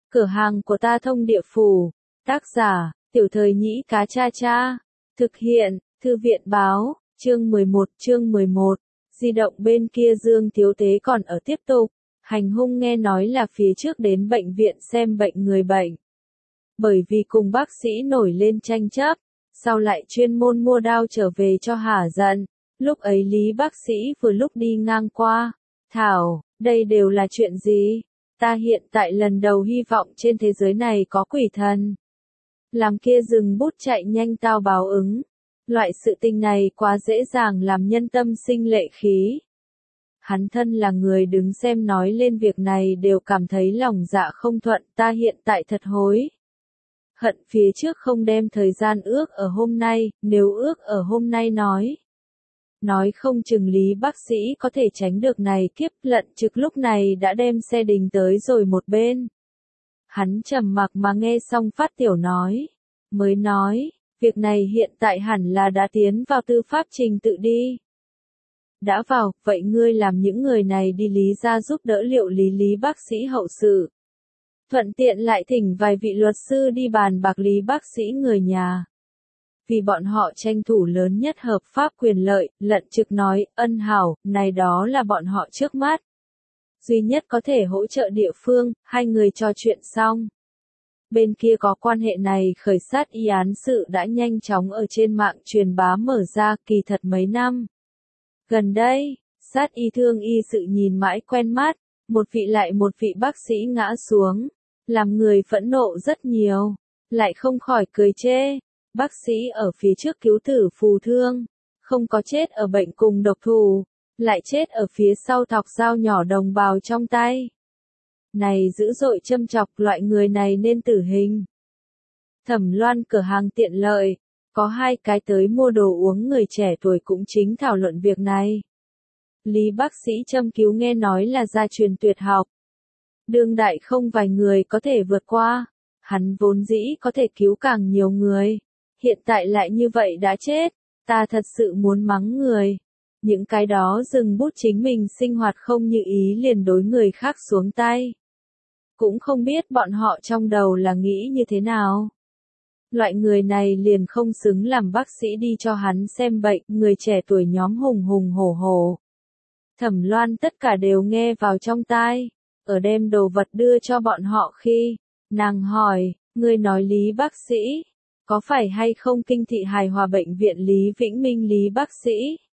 Cửa hàng của ta thông địa phủ. Tác giả, Tiểu Thời Nhĩ Cá Cha Cha. Thực hiện, Thư viện báo, chương 11. Di động bên kia Dương Thiếu Tế còn ở tiếp tục. Hành hung nghe nói là phía trước đến bệnh viện xem bệnh người bệnh. Bởi vì cùng bác sĩ nổi lên tranh chấp, sau lại chuyên môn mua đao trở về cho hả giận. Lúc ấy Lý bác sĩ vừa lúc đi ngang qua. Thảo, đây đều là chuyện gì? Ta hiện tại lần đầu hy vọng trên thế giới này có quỷ thần. Làm kia dừng bút chạy nhanh tao báo ứng. Loại sự tình này quá dễ dàng làm nhân tâm sinh lệ khí. Hắn thân là người đứng xem nói lên việc này đều cảm thấy lòng dạ không thuận, ta hiện tại thật hối hận phía trước không đem thời gian ước ở hôm nay, nếu ước ở hôm nay nói không chừng Lý bác sĩ có thể tránh được này kiếp. Lận Trực lúc này đã đem xe đình tới rồi một bên. Hắn trầm mặc mà nghe xong Phát Tiểu mới nói, việc này hiện tại hẳn là đã tiến vào tư pháp trình tự đi. Đã vào, vậy ngươi làm những người này đi Lý ra giúp đỡ liệu Lý bác sĩ hậu sự. Thuận tiện lại thỉnh vài vị luật sư đi bàn bạc Lý bác sĩ người nhà. Vì bọn họ tranh thủ lớn nhất hợp pháp quyền lợi, Lận Trực nói, ân hảo, này đó là bọn họ trước mắt. Duy nhất có thể hỗ trợ địa phương, hai người trò chuyện xong. Bên kia có quan hệ này khởi sát y án sự đã nhanh chóng ở trên mạng truyền bá mở ra, kỳ thật mấy năm. Gần đây, sát y thương y sự nhìn mãi quen mắt, một vị lại một vị bác sĩ ngã xuống, làm người phẫn nộ rất nhiều, lại không khỏi cười chê. Bác sĩ ở phía trước cứu tử phù thương, không có chết ở bệnh cùng độc thủ, lại chết ở phía sau thọc dao nhỏ đồng bào trong tay. Này dữ dội châm chọc, loại người này nên tử hình. Thẩm Loan cửa hàng tiện lợi, có hai cái tới mua đồ uống người trẻ tuổi cũng chính thảo luận việc này. Lý bác sĩ châm cứu nghe nói là gia truyền tuyệt học. Đương đại không vài người có thể vượt qua, hắn vốn dĩ có thể cứu càng nhiều người. Hiện tại lại như vậy đã chết, ta thật sự muốn mắng người. Những cái đó dừng bút chính mình sinh hoạt không như ý liền đối người khác xuống tay. Cũng không biết bọn họ trong đầu là nghĩ như thế nào. Loại người này liền không xứng làm bác sĩ đi cho hắn xem bệnh, người trẻ tuổi nhóm hùng hùng hổ hổ. Thẩm Loan tất cả đều nghe vào trong tai, ở đem đồ vật đưa cho bọn họ khi, nàng hỏi, ngươi nói Lý bác sĩ, có phải hay không Kinh thị hài hòa bệnh viện Lý Vĩnh Minh Lý bác sĩ?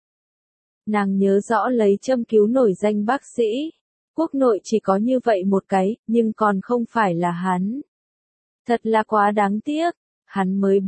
Nàng nhớ rõ lấy châm cứu nổi danh bác sĩ. Quốc nội chỉ có như vậy một cái, nhưng còn không phải là hắn. Thật là quá đáng tiếc, hắn mới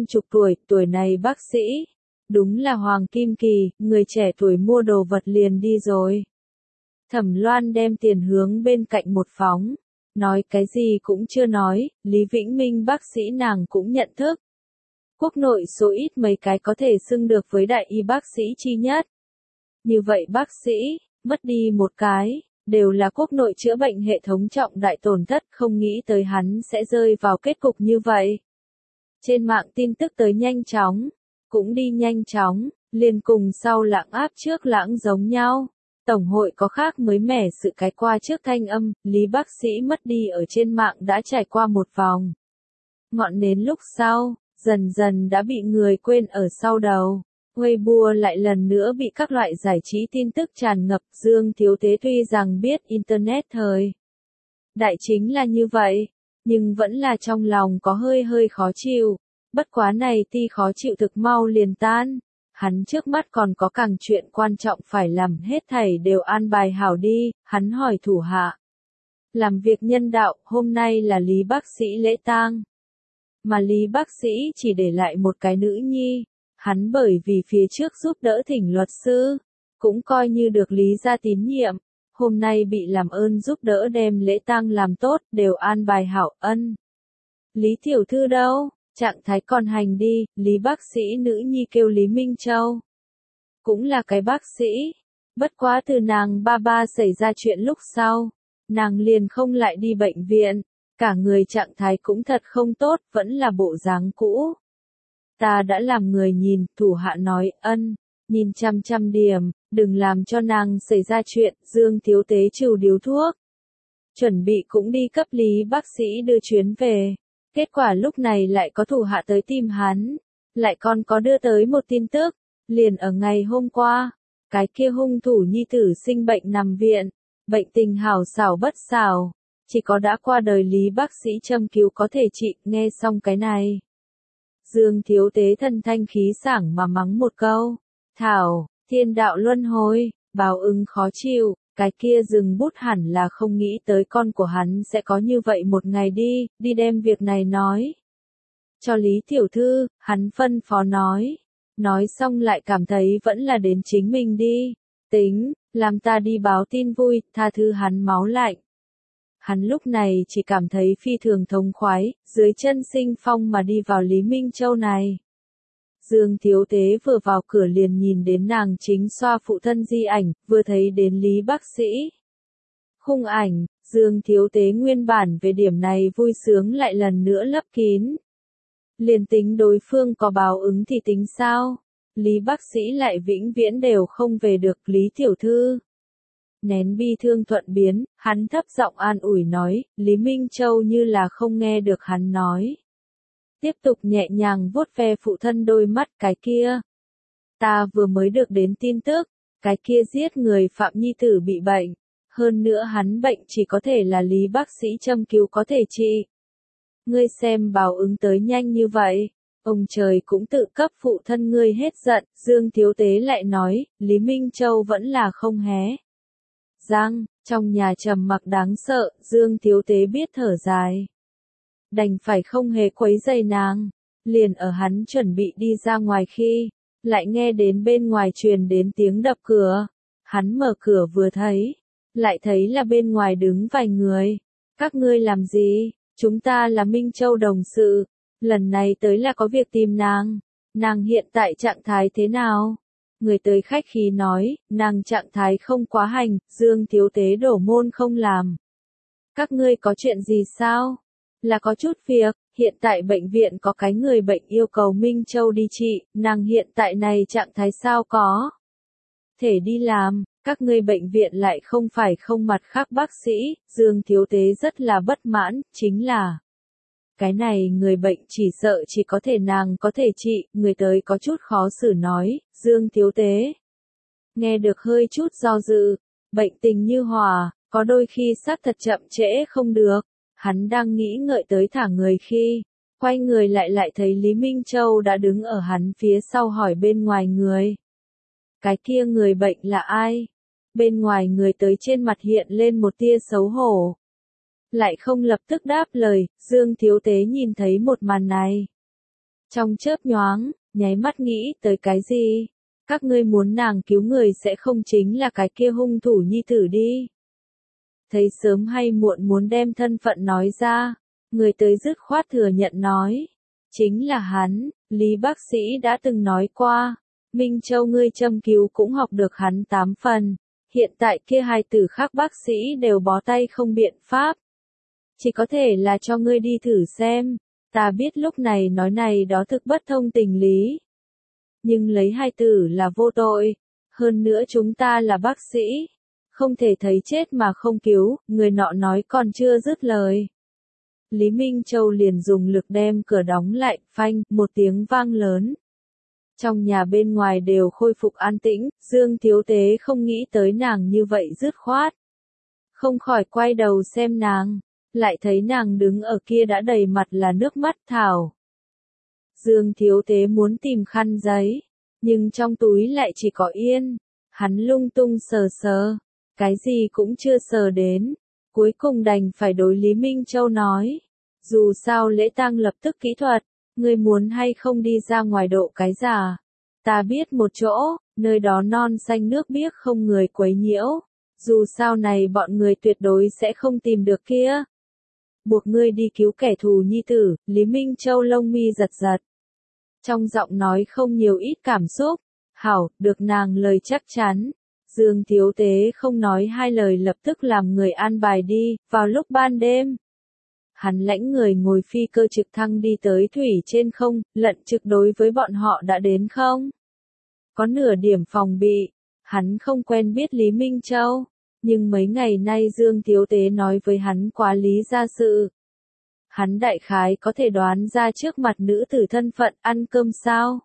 40 tuổi này bác sĩ. Đúng là Hoàng Kim Kỳ, người trẻ tuổi mua đồ vật liền đi rồi. Thẩm Loan đem tiền hướng bên cạnh một phóng. Nói cái gì cũng chưa nói, Lý Vĩnh Minh bác sĩ nàng cũng nhận thức. Quốc nội số ít mấy cái có thể xưng được với đại y bác sĩ chi nhất. Như vậy bác sĩ, mất đi một cái, đều là quốc nội chữa bệnh hệ thống trọng đại tổn thất, không nghĩ tới hắn sẽ rơi vào kết cục như vậy. Trên mạng tin tức tới nhanh chóng, cũng đi nhanh chóng, liền cùng sau lãng áp trước lãng giống nhau. Tổng hội có khác mới mẻ sự cái qua trước thanh âm, Lý bác sĩ mất đi ở trên mạng đã trải qua một vòng. Ngọn nến lúc sau, dần dần đã bị người quên ở sau đầu. Weibo lại lần nữa bị các loại giải trí tin tức tràn ngập. Dương Thiếu Tế tuy rằng biết Internet thời đại chính là như vậy, nhưng vẫn là trong lòng có hơi khó chịu. Bất quá này ti khó chịu thực mau liền tan. Hắn trước mắt còn có càng chuyện quan trọng phải làm, hết thảy đều an bài hảo đi. Hắn hỏi thủ hạ. Làm việc nhân đạo, hôm nay là Lý bác sĩ lễ tang. Mà Lý bác sĩ chỉ để lại một cái nữ nhi. Hắn bởi vì phía trước giúp đỡ thỉnh luật sư, cũng coi như được Lý gia tín nhiệm. Hôm nay bị làm ơn giúp đỡ đem lễ tang làm tốt, đều an bài hảo. Ân. Lý tiểu thư đâu? Trạng thái còn hành đi. Lý bác sĩ nữ nhi kêu Lý Minh Châu. Cũng là cái bác sĩ. Bất quá từ nàng ba xảy ra chuyện lúc sau, nàng liền không lại đi bệnh viện. Cả người trạng thái cũng thật không tốt, vẫn là bộ dáng cũ. Ta đã làm người nhìn, thủ hạ nói, ân, nhìn chăm điểm, đừng làm cho nàng xảy ra chuyện. Dương Thiếu Tế trừ điếu thuốc. chuẩn bị cũng đi cấp Lý bác sĩ đưa chuyến về. Kết quả lúc này lại có thủ hạ tới tìm hắn, lại còn có đưa tới một tin tức, liền ở ngày hôm qua, cái kia hung thủ nhi tử sinh bệnh nằm viện, bệnh tình hảo xảo bất xảo, chỉ có đã qua đời Lý bác sĩ châm cứu có thể trị. Nghe xong cái này, Dương Thiếu Tế thân thanh khí sảng mà mắng một câu, thảo, thiên đạo luân hồi, báo ứng khó chịu. Cái kia dừng bút hẳn là không nghĩ tới con của hắn sẽ có như vậy một ngày đi đem việc này nói cho Lý tiểu thư. Hắn phân phó nói xong lại cảm thấy vẫn là đến chính mình đi, tính, làm ta đi báo tin vui, tha thứ hắn máu lạnh. Hắn lúc này chỉ cảm thấy phi thường thống khoái, dưới chân sinh phong mà đi vào Lý Minh Châu này. Dương Thiếu Tế vừa vào cửa liền nhìn đến nàng chính xoa phụ thân di ảnh, vừa thấy đến Lý bác sĩ. Khung ảnh, Dương Thiếu Tế nguyên bản về điểm này vui sướng lại lần nữa lấp kín. Liền tính đối phương có báo ứng thì tính sao? Lý bác sĩ lại vĩnh viễn đều không về được. Lý tiểu thư nén bi thương thuận biến, hắn thấp giọng an ủi nói. Lý Minh Châu như là không nghe được hắn nói, tiếp tục nhẹ nhàng vuốt ve phụ thân đôi mắt. Cái kia, ta vừa mới được đến tin tức, cái kia giết người phạm nhi tử bị bệnh, hơn nữa hắn bệnh chỉ có thể là Lý bác sĩ châm cứu có thể trị. Ngươi xem báo ứng tới nhanh như vậy, ông trời cũng tự cấp phụ thân ngươi hết giận. Dương Thiếu Tế lại nói, Lý Minh Châu vẫn là không hé răng. Trong nhà trầm mặc đáng sợ, Dương Thiếu Tế biết thở dài, đành phải không hề quấy rầy nàng. Liền ở hắn chuẩn bị đi ra ngoài khi, lại nghe đến bên ngoài truyền đến tiếng đập cửa. Hắn mở cửa vừa thấy, lại thấy là bên ngoài đứng vài người. Các ngươi làm gì? Chúng ta là Minh Châu đồng sự, lần này tới là có việc tìm nàng. Nàng hiện tại trạng thái thế nào? Người tới khách khí nói, nàng trạng thái không quá hành. Dương Thiếu Tế đổ môn không làm. Các ngươi có chuyện gì sao? Là có chút việc, hiện tại bệnh viện có cái người bệnh yêu cầu Minh Châu đi trị, nàng hiện tại này trạng thái sao có thể đi làm, các ngươi bệnh viện lại không phải không mặt khác bác sĩ. Dương Thiếu Tế rất là bất mãn, chính là cái này người bệnh chỉ sợ chỉ có thể nàng có thể trị. Người tới có chút khó xử nói. Dương Thiếu Tế nghe được hơi chút do dự, bệnh tình như hòa, có đôi khi xác thật chậm trễ không được. Hắn đang nghĩ ngợi tới thả người khi, quay người lại thấy Lý Minh Châu đã đứng ở hắn phía sau hỏi bên ngoài người. Cái kia người bệnh là ai? Bên ngoài người tới trên mặt hiện lên một tia xấu hổ, lại không lập tức đáp lời. Dương Thiếu Tế nhìn thấy một màn này, trong chớp nhoáng, nháy mắt nghĩ tới cái gì? Các ngươi muốn nàng cứu người sẽ không chính là cái kia hung thủ nhi tử đi. Thấy sớm hay muộn muốn đem thân phận nói ra, người tới dứt khoát thừa nhận nói, chính là hắn. Lý bác sĩ đã từng nói qua, Minh Châu ngươi châm cứu cũng học được hắn 8 phần, hiện tại kia hai tử khác bác sĩ đều bó tay không biện pháp. Chỉ có thể là cho ngươi đi thử xem. Ta biết lúc này nói này đó thực bất thông tình lý, nhưng lấy hai tử là vô tội, hơn nữa chúng ta là bác sĩ, không thể thấy chết mà không cứu. Người nọ nói còn chưa dứt lời, Lý Minh Châu liền dùng lực đem cửa đóng lại. Phanh, một tiếng vang lớn. Trong nhà bên ngoài đều khôi phục an tĩnh. Dương Thiếu Tế không nghĩ tới nàng như vậy dứt khoát, không khỏi quay đầu xem nàng, lại thấy nàng đứng ở kia đã đầy mặt là nước mắt. Thảo. Dương Thiếu Tế muốn tìm khăn giấy, nhưng trong túi lại chỉ có yên. Hắn lung tung sờ sờ, cái gì cũng chưa sờ đến, cuối cùng đành phải đối Lý Minh Châu nói, dù sao lễ tang lập tức kỹ thuật, ngươi muốn hay không đi ra ngoài độ cái giả? Ta biết một chỗ, nơi đó non xanh nước biếc không người quấy nhiễu, dù sao này bọn người tuyệt đối sẽ không tìm được kia. Buộc ngươi đi cứu kẻ thù nhi tử. Lý Minh Châu lông mi giật giật, trong giọng nói không nhiều ít cảm xúc. Hảo, được nàng lời chắc chắn. Dương Thiếu Tế không nói hai lời lập tức làm người an bài đi. Vào lúc ban đêm, hắn lãnh người ngồi phi cơ trực thăng đi tới thủy trên không. Lận trực đối với bọn họ đã đến không có nửa điểm phòng bị. Hắn không quen biết Lý Minh Châu, Nhưng mấy ngày nay Dương Thiếu Tế nói với hắn quá lý gia sự. Hắn đại khái có thể đoán ra trước mặt nữ tử thân phận ăn cơm sao?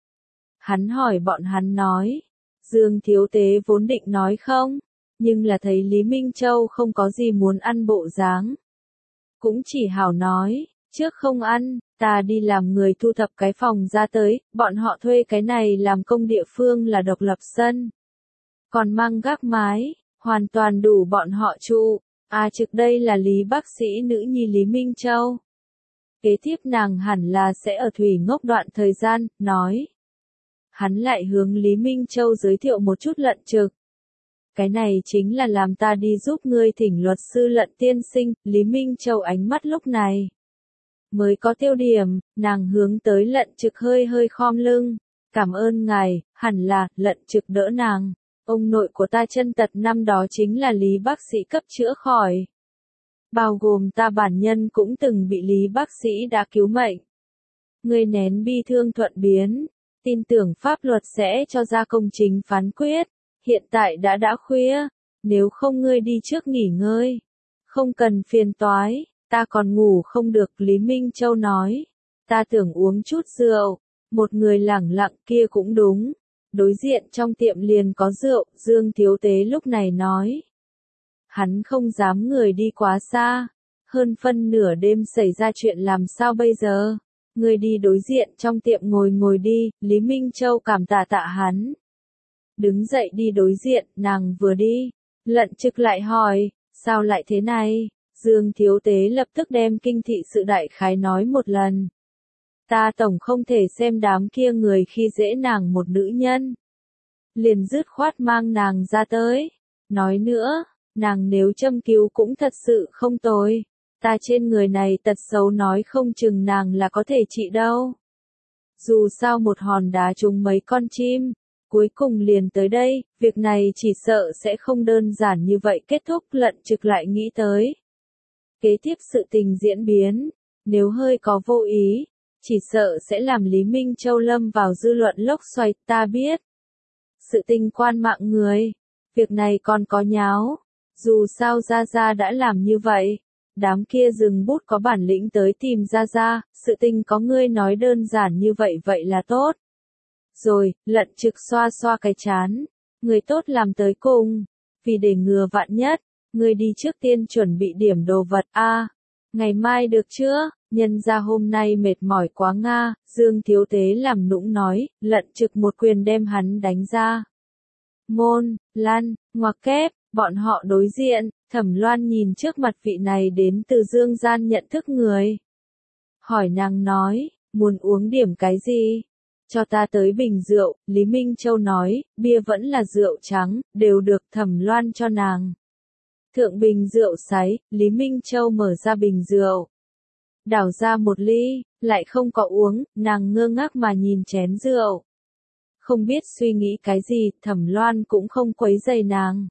Hắn hỏi bọn hắn nói. Dương Thiếu Tế vốn định nói không, nhưng là thấy Lý Minh Châu không có gì muốn ăn bộ dáng. Cũng chỉ hảo nói, trước không ăn, ta đi làm người thu thập cái phòng ra tới, bọn họ thuê cái này làm công địa phương là độc lập sân. Còn mang gác mái, hoàn toàn đủ bọn họ trụ. Trực đây là Lý bác sĩ nữ nhi Lý Minh Châu. Kế tiếp nàng hẳn là sẽ ở Thủy Ngốc đoạn thời gian, nói. Hắn lại hướng Lý Minh Châu giới thiệu một chút Lận Trực. Cái này chính là làm ta đi giúp ngươi thỉnh luật sư Lận tiên sinh. Lý Minh Châu ánh mắt lúc này mới có tiêu điểm, nàng hướng tới Lận Trực hơi hơi khom lưng. Cảm ơn ngài, hẳn là, Lận Trực đỡ nàng. Ông nội của ta chân tật năm đó chính là Lý bác sĩ cấp chữa khỏi. Bao gồm ta bản nhân cũng từng bị Lý bác sĩ đã cứu mệnh. Ngươi nén bi thương thuận biến, tin tưởng pháp luật sẽ cho ra công chính phán quyết. Hiện tại đã khuya, nếu không ngươi đi trước nghỉ ngơi. Không cần phiền toái, ta còn ngủ không được. Lý Minh Châu nói. Ta tưởng uống chút rượu, một người lẳng lặng kia cũng đúng. Đối diện trong tiệm liền có rượu, Dương Thiếu Tế lúc này nói. Hắn không dám người đi quá xa. Hơn phân nửa đêm xảy ra chuyện làm sao bây giờ? Người đi đối diện trong tiệm ngồi đi, Lý Minh Châu cảm tạ hắn. Đứng dậy đi đối diện, nàng vừa đi. Lận Trực lại hỏi, sao lại thế này? Dương Thiếu Tế lập tức đem kinh thị sự đại khái nói một lần. Ta tổng không thể xem đám kia người khi dễ nàng một nữ nhân. Liền dứt khoát mang nàng ra tới. Nói nữa, nàng nếu châm cứu cũng thật sự không tồi. Ta trên người này tật xấu nói không chừng nàng là có thể trị đâu. Dù sao một hòn đá trúng mấy con chim, cuối cùng liền tới đây, việc này chỉ sợ sẽ không đơn giản như vậy kết thúc. Lận Trực lại nghĩ tới. Kế tiếp sự tình diễn biến, nếu hơi có vô ý, chỉ sợ sẽ làm Lý Minh Châu lâm vào dư luận lốc xoáy. Ta biết, sự tình quan mạng người, việc này còn có nháo, dù sao Gia Gia đã làm như vậy, đám kia dừng bút có bản lĩnh tới tìm Gia Gia, sự tình có ngươi nói đơn giản như vậy là tốt. Rồi, Lận Trực xoa xoa cái chán, người tốt làm tới cùng, vì để ngừa vạn nhất, ngươi đi trước tiên chuẩn bị điểm đồ vật ngày mai được chưa? Nhân ra hôm nay mệt mỏi quá nga, Dương Thiếu Tế làm nũng nói, Lận Trực một quyền đem hắn đánh ra. Môn, lăn, ngoặc kép, bọn họ đối diện, Thẩm Loan nhìn trước mặt vị này đến từ Dương gian nhận thức người. Hỏi nàng nói, muốn uống điểm cái gì? Cho ta tới bình rượu, Lý Minh Châu nói, bia vẫn là rượu trắng, đều được. Thẩm Loan cho nàng. Thượng bình rượu sấy, Lý Minh Châu mở ra bình rượu. Đảo ra một ly, lại không có uống, nàng ngơ ngác mà nhìn chén rượu. Không biết suy nghĩ cái gì, Thẩm Loan cũng không quấy rầy nàng.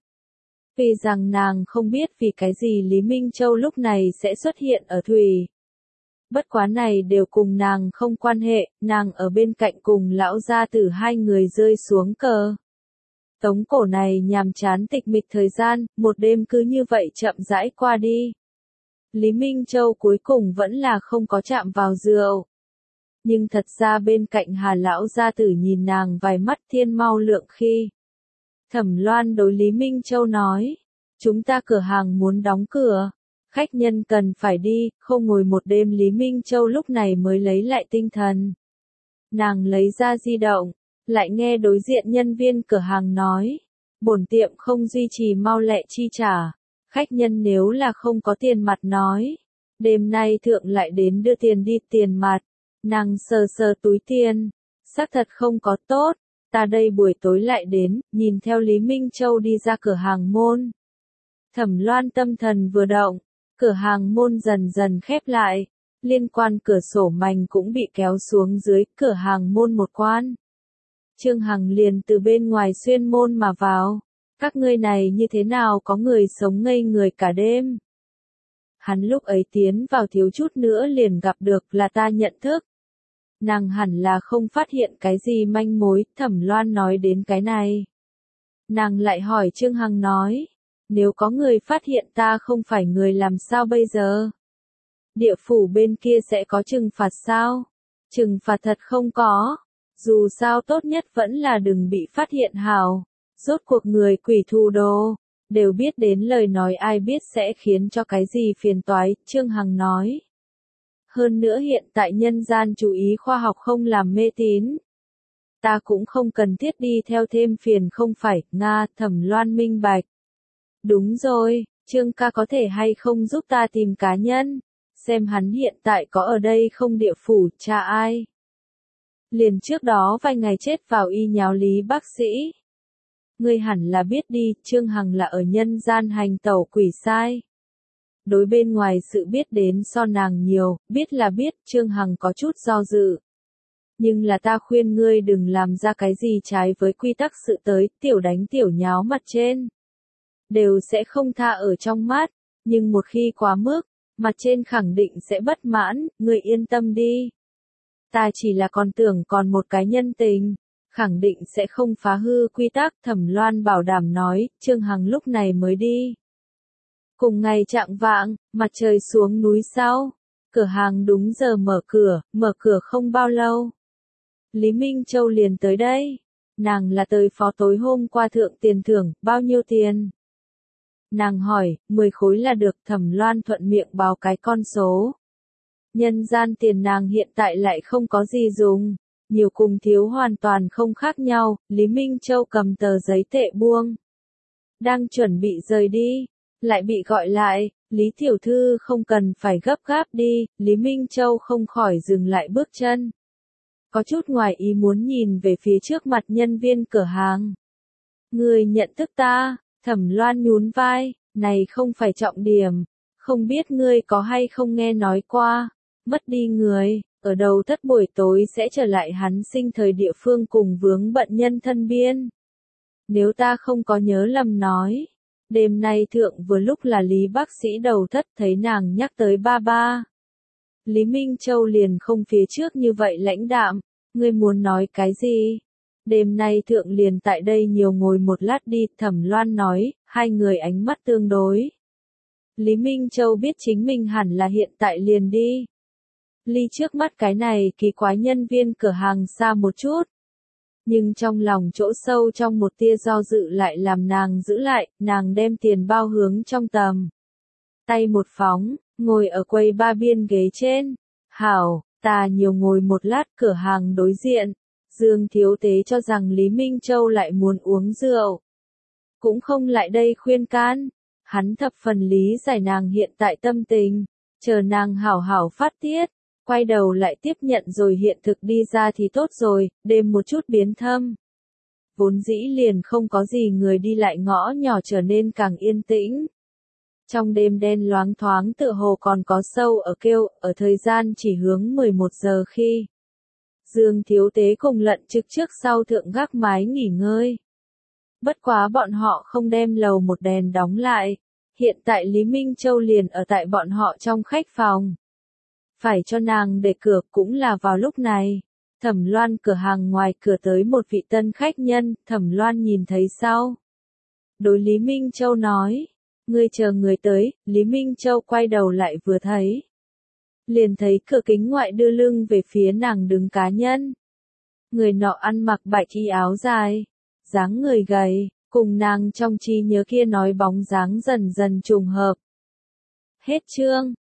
Vì rằng nàng không biết vì cái gì Lý Minh Châu lúc này sẽ xuất hiện ở Thủy. Bất quá này đều cùng nàng không quan hệ, nàng ở bên cạnh cùng lão gia tử hai người rơi xuống cờ. Tống cổ này nhàm chán tịch mịch thời gian, một đêm cứ như vậy chậm rãi qua đi. Lý Minh Châu cuối cùng vẫn là không có chạm vào rượu. Nhưng thật ra bên cạnh Hà lão gia tử nhìn nàng vài mắt thiên mau lượng khi. Thẩm Loan đối Lý Minh Châu nói, chúng ta cửa hàng muốn đóng cửa, khách nhân cần phải đi, không ngồi một đêm. Lý Minh Châu lúc này mới lấy lại tinh thần. Nàng lấy ra di động, lại nghe đối diện nhân viên cửa hàng nói, bổn tiệm không duy trì mau lẹ chi trả, khách nhân nếu là không có tiền mặt nói, đêm nay thượng lại đến đưa tiền đi. Tiền mặt, nàng sờ sờ túi tiền, xác thật không có. Tốt, ta đây buổi tối lại đến. Nhìn theo Lý Minh Châu đi ra cửa hàng môn. Thẩm Loan tâm thần vừa động, cửa hàng môn dần dần khép lại, liên quan cửa sổ mành cũng bị kéo xuống dưới, cửa hàng môn một quan. Trương Hằng liền từ bên ngoài xuyên môn mà vào, các ngươi này như thế nào có người sống ngây người cả đêm. Hắn lúc ấy tiến vào thiếu chút nữa liền gặp được là ta nhận thức. Nàng hẳn là không phát hiện cái gì manh mối. Thẩm Loan nói đến cái này. Nàng lại hỏi Trương Hằng nói, Nếu có người phát hiện ta không phải người làm sao bây giờ? Địa phủ bên kia sẽ có trừng phạt sao? Trừng phạt thật không có. Dù sao tốt nhất vẫn là đừng bị phát hiện hào. Rốt cuộc người quỷ thù đồ, đều biết đến lời nói ai biết sẽ khiến cho cái gì phiền toái, Trương Hằng nói. Hơn nữa hiện tại nhân gian chú ý khoa học không làm mê tín. Ta cũng không cần thiết đi theo thêm phiền không phải, Nga, Thẩm Loan minh bạch. Đúng rồi, Trương ca có thể hay không giúp ta tìm cá nhân, xem hắn hiện tại có ở đây không địa phủ, cha ai. Liền trước đó vài ngày chết vào y nháo Lý bác sĩ. Ngươi hẳn là biết đi, Trương Hằng là ở nhân gian hành tẩu quỷ sai. Đối bên ngoài sự biết đến so nàng nhiều, biết là biết, Trương Hằng có chút do dự. Nhưng là ta khuyên ngươi đừng làm ra cái gì trái với quy tắc sự tới, tiểu đánh tiểu nháo mặt trên. Đều sẽ không tha ở trong mắt, nhưng một khi quá mức, mặt trên khẳng định sẽ bất mãn, ngươi yên tâm đi. Ta chỉ là còn tưởng còn một cái nhân tình, khẳng định sẽ không phá hư quy tắc, Thẩm Loan bảo đảm nói, Trương Hằng lúc này mới đi. Cùng ngày chạng vạng, mặt trời xuống núi sau, cửa hàng đúng giờ mở cửa không bao lâu. Lý Minh Châu liền tới đây, nàng là tới phó tối hôm qua thượng tiền thưởng, bao nhiêu tiền? Nàng hỏi, 10 khối là được, Thẩm Loan thuận miệng báo cái con số. Nhân gian tiền nàng hiện tại lại không có gì dùng, nhiều cùng thiếu hoàn toàn không khác nhau, Lý Minh Châu cầm tờ giấy tệ buông. Đang chuẩn bị rời đi, lại bị gọi lại, Lý Tiểu Thư không cần phải gấp gáp đi, Lý Minh Châu không khỏi dừng lại bước chân. Có chút ngoài ý muốn nhìn về phía trước mặt nhân viên cửa hàng. Người nhận thức ta, Thẩm Loan nhún vai, này không phải trọng điểm, không biết ngươi có hay không nghe nói qua, mất đi người, ở đầu thất buổi tối sẽ trở lại hắn sinh thời địa phương cùng vướng bận nhân thân biên. Nếu ta không có nhớ lầm nói, đêm nay thượng vừa lúc là Lý bác sĩ đầu thất thấy nàng nhắc tới ba ba. Lý Minh Châu liền không phía trước như vậy lãnh đạm, ngươi muốn nói cái gì? Đêm nay thượng liền tại đây nhiều ngồi một lát đi, Thẩm Loan nói, hai người ánh mắt tương đối. Lý Minh Châu biết chính mình hẳn là hiện tại liền đi. Ly trước mắt cái này kỳ quái nhân viên cửa hàng xa một chút. Nhưng trong lòng chỗ sâu trong một tia do dự lại làm nàng giữ lại, nàng đem tiền bao hướng trong tầm. Tay một phóng, ngồi ở quầy ba biên ghế trên. Hảo, ta nhiều ngồi một lát cửa hàng đối diện. Dương Thiếu Tế cho rằng Lý Minh Châu lại muốn uống rượu. Cũng không lại đây khuyên can. Hắn thập phần lý giải nàng hiện tại tâm tình. Chờ nàng hảo hảo phát tiết. Quay đầu lại tiếp nhận rồi hiện thực đi ra thì tốt rồi, đêm một chút biến thâm. Vốn dĩ liền không có gì người đi lại ngõ nhỏ trở nên càng yên tĩnh. Trong đêm đen loáng thoáng tựa hồ còn có sâu ở kêu, ở thời gian chỉ hướng 11 giờ khi. Dương Thiếu Tế cùng Lận Trực trước sau thượng gác mái nghỉ ngơi. Bất quá bọn họ không đem lầu một đèn đóng lại. Hiện tại Lý Minh Châu liền ở tại bọn họ trong khách phòng. Phải cho nàng để cửa cũng là vào lúc này. Thẩm Loan cửa hàng ngoài cửa tới một vị tân khách nhân, Thẩm Loan nhìn thấy sau. Đối Lý Minh Châu nói, ngươi chờ người tới, Lý Minh Châu quay đầu lại vừa thấy. Liền thấy cửa kính ngoại đưa lưng về phía nàng đứng cá nhân. Người nọ ăn mặc bạch y áo dài, dáng người gầy, cùng nàng trong trí nhớ kia nói bóng dáng dần dần trùng hợp. Hết chương.